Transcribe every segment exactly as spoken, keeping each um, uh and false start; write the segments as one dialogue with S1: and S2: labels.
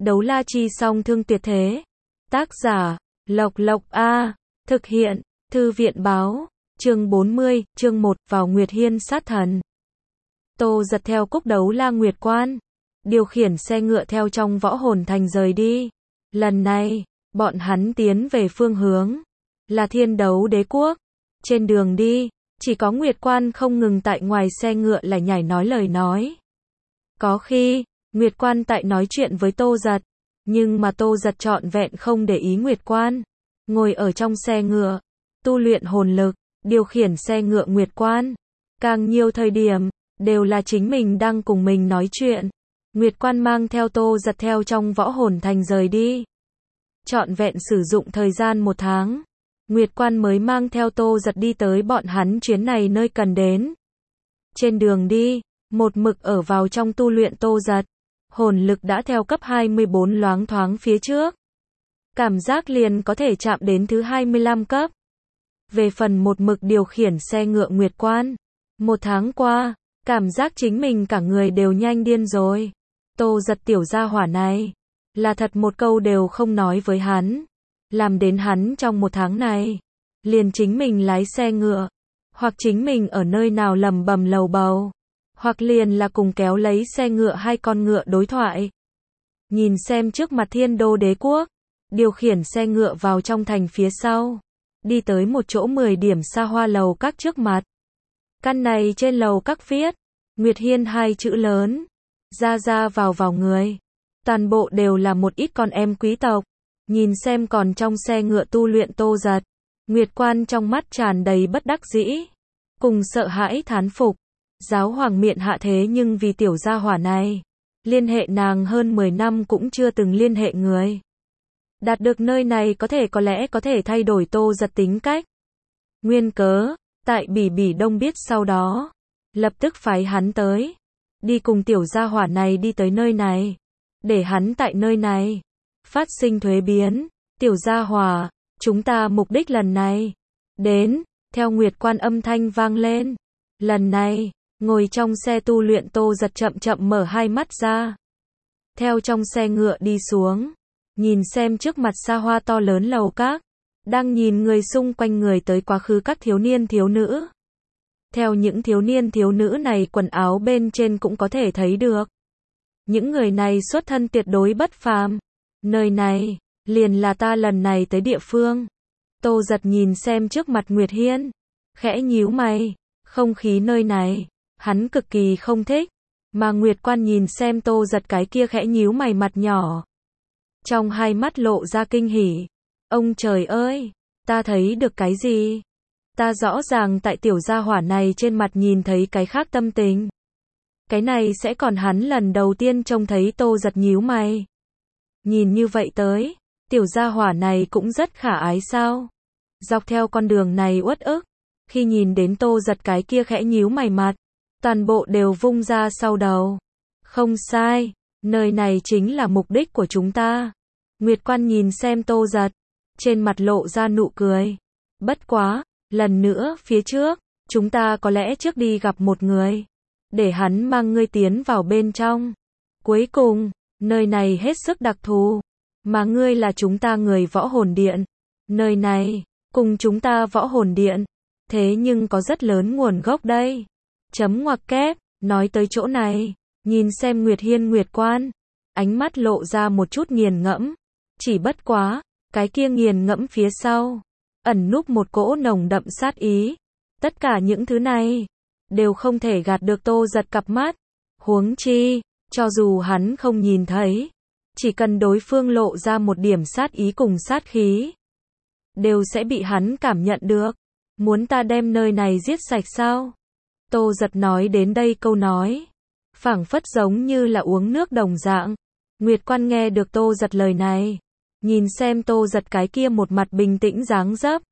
S1: Đấu la chi song thương tuyệt thế. Tác giả, Lộc Lộc A. Thực hiện, Thư viện báo. Chương bốn mươi, chương một, vào Nguyệt Hiên sát thần. Tô Giật theo cúc đấu la Nguyệt Quan, điều khiển xe ngựa theo trong võ hồn thành rời đi. Lần này, bọn hắn tiến về phương hướng là Thiên Đấu Đế Quốc. Trên đường đi, chỉ có Nguyệt Quan không ngừng tại ngoài xe ngựa lại nhảy nói lời nói. Có khi, Nguyệt Quan tại nói chuyện với Tô Giật, nhưng mà Tô Giật trọn vẹn không để ý Nguyệt Quan. Ngồi ở trong xe ngựa, tu luyện hồn lực, điều khiển xe ngựa Nguyệt Quan. Càng nhiều thời điểm, đều là chính mình đang cùng mình nói chuyện. Nguyệt Quan mang theo Tô Giật theo trong võ hồn thành rời đi. Trọn vẹn sử dụng thời gian một tháng, Nguyệt Quan mới mang theo Tô Giật đi tới bọn hắn chuyến này nơi cần đến. Trên đường đi, một mực ở vào trong tu luyện Tô Giật, hồn lực đã theo cấp hai mươi bốn loáng thoáng phía trước. Cảm giác liền có thể chạm đến thứ hai mươi lăm cấp. Về phần một mực điều khiển xe ngựa Nguyệt Quan, một tháng qua, cảm giác chính mình cả người đều nhanh điên rồi. Tô Giật tiểu gia hỏa này, là thật một câu đều không nói với hắn. Làm đến hắn trong một tháng này, liền chính mình lái xe ngựa, hoặc chính mình ở nơi nào lầm bầm lầu bầu, hoặc liền là cùng kéo lấy xe ngựa hai con ngựa đối thoại. Nhìn xem trước mặt Thiên Đô Đế Quốc, điều khiển xe ngựa vào trong thành phía sau, đi tới một chỗ mười điểm xa hoa lầu các trước mặt. Căn này trên lầu các viết Nguyệt Hiên hai chữ lớn, ra ra vào vào người, toàn bộ đều là một ít con em quý tộc. Nhìn xem còn trong xe ngựa tu luyện Tô Giật, Nguyệt Quan trong mắt tràn đầy bất đắc dĩ, cùng sợ hãi thán phục. Giáo hoàng miện hạ thế nhưng vì tiểu gia hỏa này, liên hệ nàng hơn mười năm cũng chưa từng liên hệ người. Đạt được nơi này có thể có lẽ có thể thay đổi Tô Giật tính cách. Nguyên cớ, tại Bỉ Bỉ Đông biết sau đó, lập tức phái hắn tới, đi cùng tiểu gia hỏa này đi tới nơi này, để hắn tại nơi này phát sinh thuế biến. Tiểu gia hỏa, chúng ta mục đích lần này đến, theo Nguyệt Quan âm thanh vang lên. Lần này, ngồi trong xe tu luyện Tô Giật chậm chậm mở hai mắt ra. Theo trong xe ngựa đi xuống, nhìn xem trước mặt xa hoa to lớn lầu các, đang nhìn người xung quanh người tới quá khứ các thiếu niên thiếu nữ. Theo những thiếu niên thiếu nữ này quần áo bên trên cũng có thể thấy được, những người này xuất thân tuyệt đối bất phàm. Nơi này, liền là ta lần này tới địa phương. Tô Giật nhìn xem trước mặt Nguyệt Hiên, khẽ nhíu mày, không khí nơi này, hắn cực kỳ không thích. Mà Nguyệt Quan nhìn xem Tô Giật cái kia khẽ nhíu mày mặt nhỏ, trong hai mắt lộ ra kinh hỉ. Ông trời ơi, ta thấy được cái gì? Ta rõ ràng tại tiểu gia hỏa này trên mặt nhìn thấy cái khác tâm tình. Cái này sẽ còn hắn lần đầu tiên trông thấy Tô Giật nhíu mày. Nhìn như vậy tới, tiểu gia hỏa này cũng rất khả ái sao? Dọc theo con đường này uất ức, khi nhìn đến Tô Giật cái kia khẽ nhíu mày mặt, toàn bộ đều vung ra sau đầu. Không sai, nơi này chính là mục đích của chúng ta. Nguyệt Quan nhìn xem Tô Giật, trên mặt lộ ra nụ cười. Bất quá, lần nữa phía trước, chúng ta có lẽ trước đi gặp một người, để hắn mang ngươi tiến vào bên trong. Cuối cùng, nơi này hết sức đặc thù, mà ngươi là chúng ta người võ hồn điện. Nơi này, cùng chúng ta võ hồn điện, thế nhưng có rất lớn nguồn gốc đây. Chấm ngoặc kép, nói tới chỗ này, nhìn xem Nguyệt Hiên Nguyệt Quan, ánh mắt lộ ra một chút nghiền ngẫm. Chỉ bất quá, cái kia nghiền ngẫm phía sau, ẩn núp một cỗ nồng đậm sát ý. Tất cả những thứ này, đều không thể gạt được Tô Giật cặp mắt. Huống chi, cho dù hắn không nhìn thấy, chỉ cần đối phương lộ ra một điểm sát ý cùng sát khí, đều sẽ bị hắn cảm nhận được. Muốn ta đem nơi này giết sạch sao? Tô Giật nói đến đây câu nói, phảng phất giống như là uống nước đồng dạng. Nguyệt Quan nghe được Tô Giật lời này, nhìn xem Tô Giật cái kia một mặt bình tĩnh dáng dấp,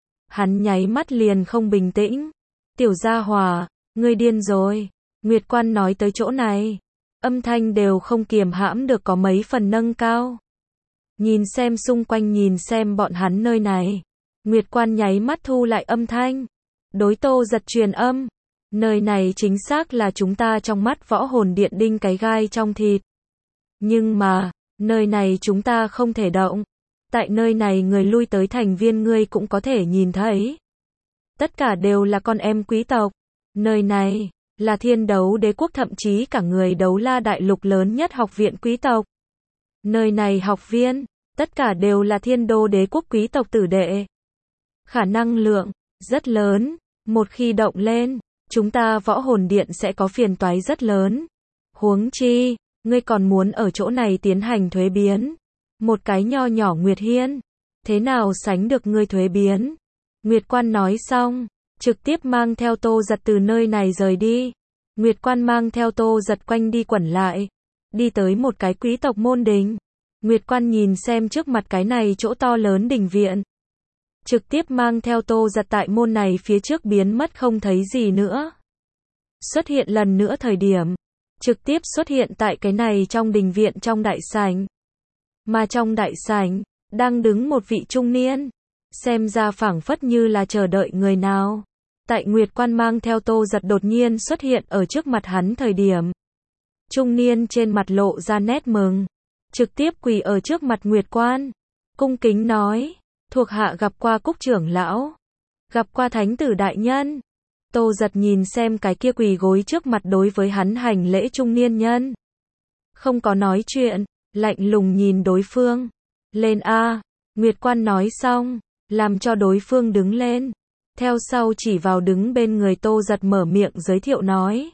S1: hắn nháy mắt liền không bình tĩnh. Tiểu gia hỏa, ngươi điên rồi. Nguyệt Quan nói tới chỗ này, âm thanh đều không kiềm hãm được có mấy phần nâng cao. Nhìn xem xung quanh, nhìn xem bọn hắn nơi này, Nguyệt Quan nháy mắt thu lại âm thanh, đối Tô Giật truyền âm. Nơi này chính xác là chúng ta trong mắt võ hồn điện đinh cái gai trong thịt. Nhưng mà, Nơi này chúng ta không thể động. Tại nơi này người lui tới thành viên ngươi cũng có thể nhìn thấy. Tất cả đều là con em quý tộc. Nơi này là Thiên Đấu Đế quốc, thậm chí cả người Đấu La đại lục lớn nhất học viện quý tộc. Nơi này học viên, tất cả đều là Thiên Đô Đế quốc quý tộc tử đệ. Khả năng lượng rất lớn, một khi động lên, chúng ta Võ Hồn Điện sẽ có phiền toái rất lớn. Huống chi, ngươi còn muốn ở chỗ này tiến hành thuế biến. Một cái nho nhỏ Nguyệt Hiên, thế nào sánh được ngươi thuế biến? Nguyệt Quan nói xong, trực tiếp mang theo Tô Giật từ nơi này rời đi. Nguyệt Quan mang theo Tô Giật quanh đi quẩn lại, đi tới một cái quý tộc môn đình. Nguyệt Quan nhìn xem trước mặt cái này chỗ to lớn đình viện, trực tiếp mang theo Tô Giật tại môn này phía trước biến mất không thấy gì nữa. Xuất hiện lần nữa thời điểm, trực tiếp xuất hiện tại cái này trong đình viện trong đại sảnh. Mà trong đại sảnh, đang đứng một vị trung niên, xem ra phảng phất như là chờ đợi người nào. Tại Nguyệt Quan mang theo Tô Giật đột nhiên xuất hiện ở trước mặt hắn thời điểm, trung niên trên mặt lộ ra nét mừng, trực tiếp quỳ ở trước mặt Nguyệt Quan, cung kính nói, thuộc hạ gặp qua Cúc trưởng lão, gặp qua thánh tử đại nhân. Tô Giật nhìn xem cái kia quỳ gối trước mặt đối với hắn hành lễ trung niên nhân, không có nói chuyện, lạnh lùng nhìn đối phương. Lên a. Nguyệt Quan nói xong, làm cho đối phương đứng lên, theo sau chỉ vào đứng bên người Tô Giật mở miệng giới thiệu nói.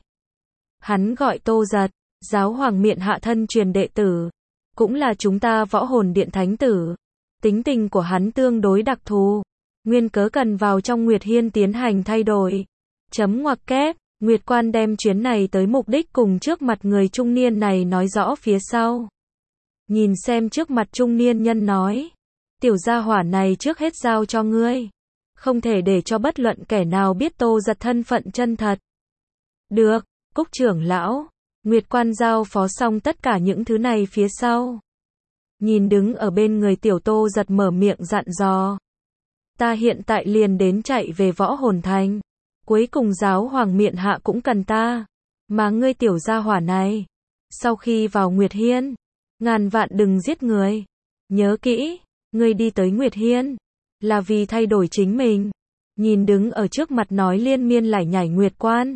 S1: Hắn gọi Tô Giật, giáo hoàng miện hạ thân truyền đệ tử, cũng là chúng ta Võ Hồn Điện thánh tử. Tính tình của hắn tương đối đặc thù, nguyên cớ cần vào trong Nguyệt Hiên tiến hành thay đổi. Chấm ngoặc kép, Nguyệt Quan đem chuyến này tới mục đích cùng trước mặt người trung niên này nói rõ phía sau. Nhìn xem trước mặt trung niên nhân nói, tiểu gia hỏa này trước hết giao cho ngươi, không thể để cho bất luận kẻ nào biết Tô Giật thân phận chân thật. Được, Cúc trưởng lão. Nguyệt Quan giao phó xong tất cả những thứ này phía sau, nhìn đứng ở bên người tiểu Tô Giật mở miệng dặn dò. Ta hiện tại liền đến chạy về Võ Hồn Thành, cuối cùng giáo hoàng miện hạ cũng cần ta, mà ngươi tiểu gia hỏa này, sau khi vào Nguyệt Hiên, ngàn vạn đừng giết người. Nhớ kỹ, ngươi đi tới Nguyệt Hiên, là vì thay đổi chính mình. Nhìn đứng ở trước mặt nói liên miên lải nhải Nguyệt Quan,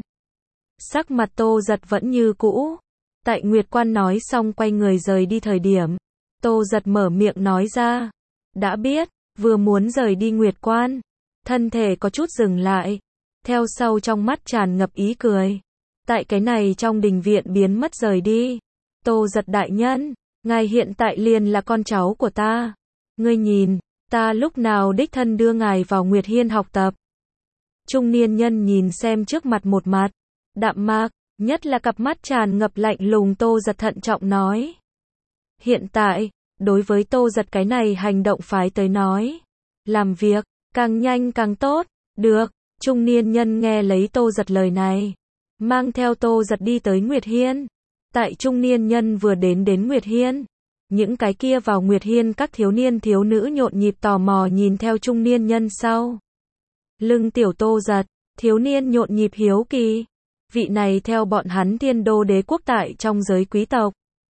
S1: sắc mặt Tô Giật vẫn như cũ. Tại Nguyệt Quan nói xong quay người rời đi thời điểm, Tô Giật mở miệng nói ra. Đã biết, vừa muốn rời đi Nguyệt Quan, thân thể có chút dừng lại, theo sau trong mắt tràn ngập ý cười. Tại cái này trong đình viện biến mất rời đi. Tô Giật đại nhân, ngài hiện tại liền là con cháu của ta. Ngươi nhìn, ta lúc nào đích thân đưa ngài vào Nguyệt Hiên học tập. Trung niên nhân nhìn xem trước mặt một mặt đạm mạc, nhất là cặp mắt tràn ngập lạnh lùng Tô Giật thận trọng nói. Hiện tại, đối với Tô Giật cái này hành động phái tới nói, làm việc, càng nhanh càng tốt. Được, trung niên nhân nghe lấy Tô Giật lời này, mang theo Tô Giật đi tới Nguyệt Hiên. Tại trung niên nhân vừa đến đến Nguyệt Hiên, những cái kia vào Nguyệt Hiên các thiếu niên thiếu nữ nhộn nhịp tò mò nhìn theo trung niên nhân sau lưng tiểu Tô Giật, thiếu niên nhộn nhịp hiếu kỳ. Vị này theo bọn hắn Thiên Đô Đế quốc tại trong giới quý tộc,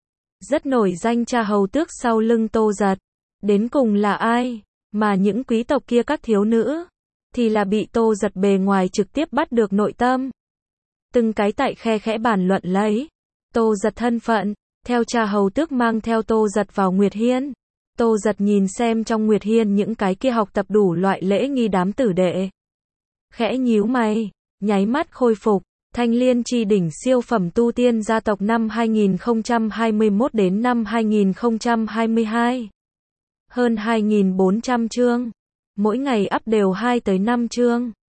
S1: rất nổi danh cha hầu tước sau lưng Tô Giật, đến cùng là ai? Mà những quý tộc kia các thiếu nữ, thì là bị Tô Giật bề ngoài trực tiếp bắt được nội tâm. Từng cái tại khe khẽ bàn luận lấy Tô Giật thân phận, theo cha hầu tước mang theo Tô Giật vào Nguyệt Hiên. Tô Giật nhìn xem trong Nguyệt Hiên những cái kia học tập đủ loại lễ nghi đám tử đệ, khẽ nhíu mày, nháy mắt khôi phục. Thanh Liên Chi đỉnh siêu phẩm tu tiên gia tộc năm hai nghìn không trăm hai mươi mốt đến năm hai nghìn không trăm hai mươi hai. Hơn hai nghìn bốn trăm chương. Mỗi ngày up đều hai tới năm chương.